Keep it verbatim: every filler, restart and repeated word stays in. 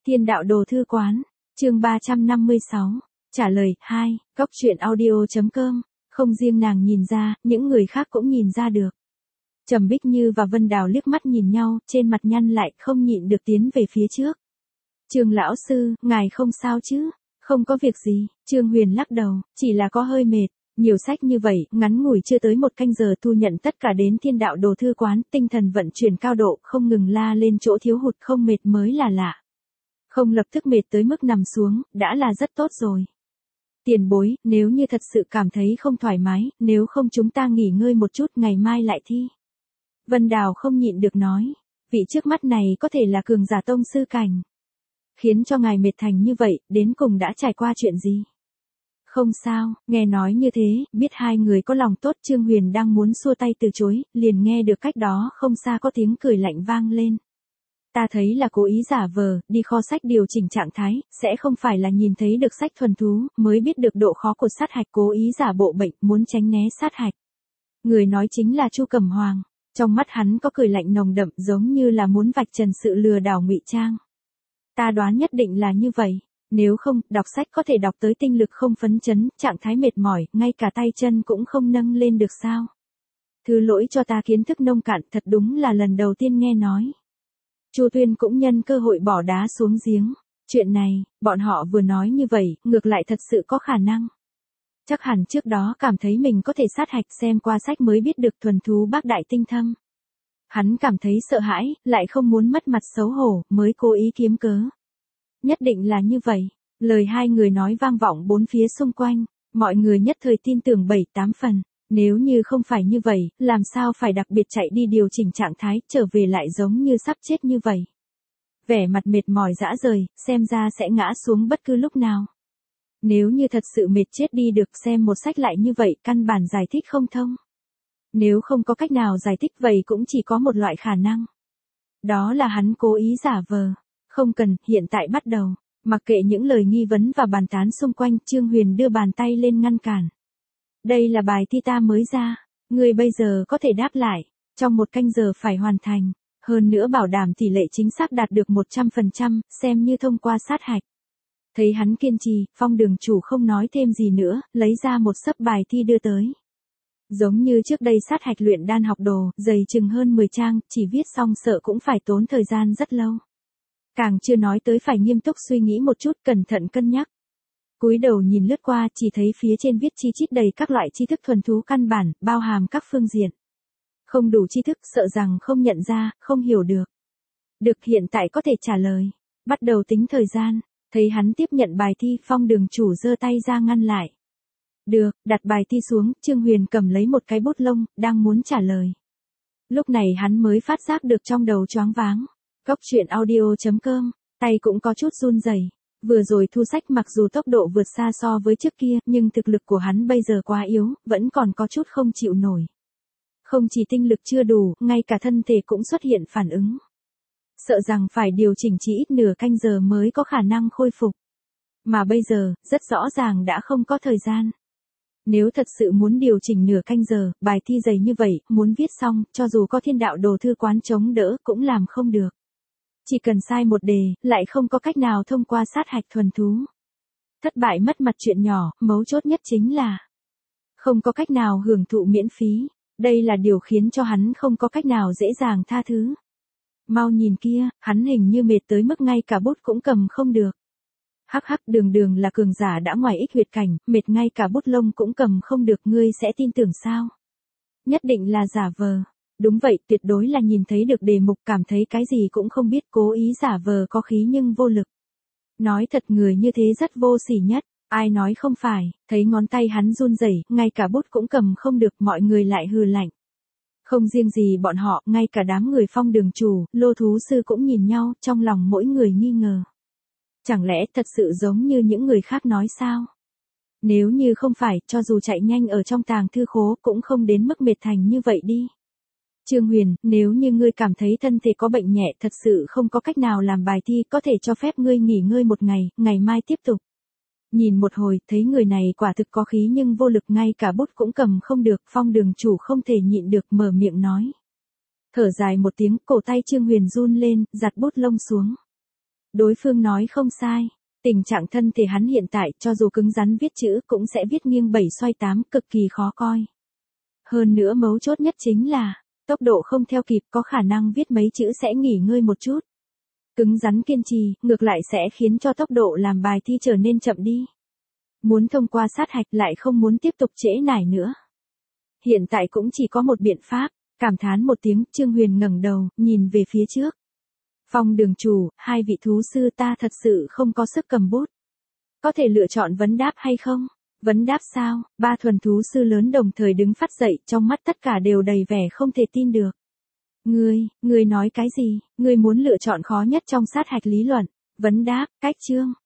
Thiên đạo đồ thư quán, chương ba trăm năm mươi sáu, trả lời, hai, góc truyện audio.com, không riêng nàng nhìn ra, những người khác cũng nhìn ra được. Trầm Bích Như và Vân Đào liếc mắt nhìn nhau, trên mặt nhăn lại, không nhịn được tiến về phía trước. Trương lão sư, ngài không sao chứ? Không có việc gì, Trương Huyền lắc đầu, chỉ là có hơi mệt. Nhiều sách như vậy, ngắn ngủi chưa tới một canh giờ thu nhận tất cả đến thiên đạo đồ thư quán, tinh thần vận chuyển cao độ, không ngừng la lên chỗ thiếu hụt không mệt mới là lạ. Không lập tức mệt tới mức nằm xuống, đã là rất tốt rồi. Tiền bối, nếu như thật sự cảm thấy không thoải mái, nếu không chúng ta nghỉ ngơi một chút, ngày mai lại thi. Vân Đào không nhịn được nói, vị trước mắt này có thể là cường giả tông sư cảnh. Khiến cho ngài mệt thành như vậy, đến cùng đã trải qua chuyện gì? Không sao, nghe nói như thế, biết hai người có lòng tốt. Trương Huyền đang muốn xua tay từ chối, liền nghe được cách đó không xa có tiếng cười lạnh vang lên. Ta thấy là cố ý giả vờ, đi kho sách điều chỉnh trạng thái, sẽ không phải là nhìn thấy được sách thuần thú, mới biết được độ khó của sát hạch, cố ý giả bộ bệnh, muốn tránh né sát hạch. Người nói chính là Chu Cẩm Hoàng, trong mắt hắn có cười lạnh nồng đậm, giống như là muốn vạch trần sự lừa đảo ngụy trang. Ta đoán nhất định là như vậy. Nếu không, đọc sách có thể đọc tới tinh lực không phấn chấn, trạng thái mệt mỏi, ngay cả tay chân cũng không nâng lên được sao? Thứ lỗi cho ta kiến thức nông cạn, thật đúng là lần đầu tiên nghe nói. Chu Tuyên cũng nhân cơ hội bỏ đá xuống giếng. Chuyện này, bọn họ vừa nói như vậy, ngược lại thật sự có khả năng. Chắc hẳn trước đó cảm thấy mình có thể sát hạch, xem qua sách mới biết được thuần thú bác đại tinh thâm. Hắn cảm thấy sợ hãi, lại không muốn mất mặt xấu hổ, mới cố ý kiếm cớ. Nhất định là như vậy. Lời hai người nói vang vọng bốn phía xung quanh, mọi người nhất thời tin tưởng bảy tám phần. Nếu như không phải như vậy, làm sao phải đặc biệt chạy đi điều chỉnh trạng thái, trở về lại giống như sắp chết như vậy. Vẻ mặt mệt mỏi dã rời, xem ra sẽ ngã xuống bất cứ lúc nào. Nếu như thật sự mệt chết đi được, xem một sách lại như vậy, căn bản giải thích không thông. Nếu không có cách nào giải thích vậy cũng chỉ có một loại khả năng. Đó là hắn cố ý giả vờ. Không cần, hiện tại bắt đầu. Mặc kệ những lời nghi vấn và bàn tán xung quanh, Trương Huyền đưa bàn tay lên ngăn cản. Đây là bài thi ta mới ra. Ngươi bây giờ có thể đáp lại. Trong một canh giờ phải hoàn thành. Hơn nữa bảo đảm tỷ lệ chính xác đạt được một trăm phần trăm, xem như thông qua sát hạch. Thấy hắn kiên trì, Phong đường chủ không nói thêm gì nữa, lấy ra một xấp bài thi đưa tới. Giống như trước đây sát hạch luyện đan học đồ, dày chừng hơn mười trang, chỉ viết xong sợ cũng phải tốn thời gian rất lâu. Càng chưa nói tới phải nghiêm túc suy nghĩ một chút, cẩn thận cân nhắc. Cúi đầu nhìn lướt qua, chỉ thấy phía trên viết chi chít đầy các loại tri thức thuần thú căn bản, bao hàm các phương diện. Không đủ tri thức, sợ rằng không nhận ra, không hiểu được. Được, hiện tại có thể trả lời. Bắt đầu tính thời gian. Thấy hắn tiếp nhận bài thi, Phong đường chủ giơ tay ra ngăn lại. Được, đặt bài thi xuống, Trương Huyền cầm lấy một cái bút lông, đang muốn trả lời. Lúc này hắn mới phát giác được trong đầu choáng váng. Góc truyện audio.com, tay cũng có chút run rẩy. Vừa rồi thu sách mặc dù tốc độ vượt xa so với trước kia, nhưng thực lực của hắn bây giờ quá yếu, vẫn còn có chút không chịu nổi. Không chỉ tinh lực chưa đủ, ngay cả thân thể cũng xuất hiện phản ứng. Sợ rằng phải điều chỉnh chỉ ít nửa canh giờ mới có khả năng khôi phục. Mà bây giờ, rất rõ ràng đã không có thời gian. Nếu thật sự muốn điều chỉnh nửa canh giờ, bài thi dày như vậy, muốn viết xong, cho dù có thiên đạo đồ thư quán chống đỡ, cũng làm không được. Chỉ cần sai một đề, lại không có cách nào thông qua sát hạch thuần thú. Thất bại mất mặt chuyện nhỏ, mấu chốt nhất chính là không có cách nào hưởng thụ miễn phí. Đây là điều khiến cho hắn không có cách nào dễ dàng tha thứ. Mau nhìn kia, hắn hình như mệt tới mức ngay cả bút cũng cầm không được. Hắc hắc, đường đường là cường giả đã ngoài ích huyệt cảnh, mệt ngay cả bút lông cũng cầm không được, ngươi sẽ tin tưởng sao? Nhất định là giả vờ. Đúng vậy, tuyệt đối là nhìn thấy được đề mục, cảm thấy cái gì cũng không biết, cố ý giả vờ có khí nhưng vô lực. Nói thật, người như thế rất vô sỉ nhất. Ai nói không phải, thấy ngón tay hắn run rẩy, ngay cả bút cũng cầm không được, mọi người lại hừ lạnh. Không riêng gì bọn họ, ngay cả đám người Phong đường chủ, Lô thú sư cũng nhìn nhau, trong lòng mỗi người nghi ngờ. Chẳng lẽ thật sự giống như những người khác nói sao? Nếu như không phải, cho dù chạy nhanh ở trong tàng thư khố cũng không đến mức mệt thành như vậy đi. Trương Huyền, nếu như ngươi cảm thấy thân thể có bệnh nhẹ, thật sự không có cách nào làm bài thi, có thể cho phép ngươi nghỉ ngơi một ngày, ngày mai tiếp tục. Nhìn một hồi, thấy người này quả thực có khí nhưng vô lực, ngay cả bút cũng cầm không được, Phong đường chủ không thể nhịn được mở miệng nói. Thở dài một tiếng, cổ tay Trương Huyền run lên, giặt bút lông xuống. Đối phương nói không sai. Tình trạng thân thể hắn hiện tại cho dù cứng rắn viết chữ cũng sẽ viết nghiêng bảy xoay tám, cực kỳ khó coi. Hơn nữa mấu chốt nhất chính là, tốc độ không theo kịp, có khả năng viết mấy chữ sẽ nghỉ ngơi một chút. Cứng rắn kiên trì, ngược lại sẽ khiến cho tốc độ làm bài thi trở nên chậm đi. Muốn thông qua sát hạch lại không muốn tiếp tục trễ nải nữa. Hiện tại cũng chỉ có một biện pháp, cảm thán một tiếng, Trương Huyền ngẩng đầu, nhìn về phía trước. Phong đường chủ, hai vị thú sư ta thật sự không có sức cầm bút. Có thể lựa chọn vấn đáp hay không? Vấn đáp sao? Ba thuần thú sư lớn đồng thời đứng phát dậy, trong mắt tất cả đều đầy vẻ không thể tin được. Ngươi, ngươi nói cái gì? Ngươi muốn lựa chọn khó nhất trong sát hạch lý luận. Vấn đáp, cách chương.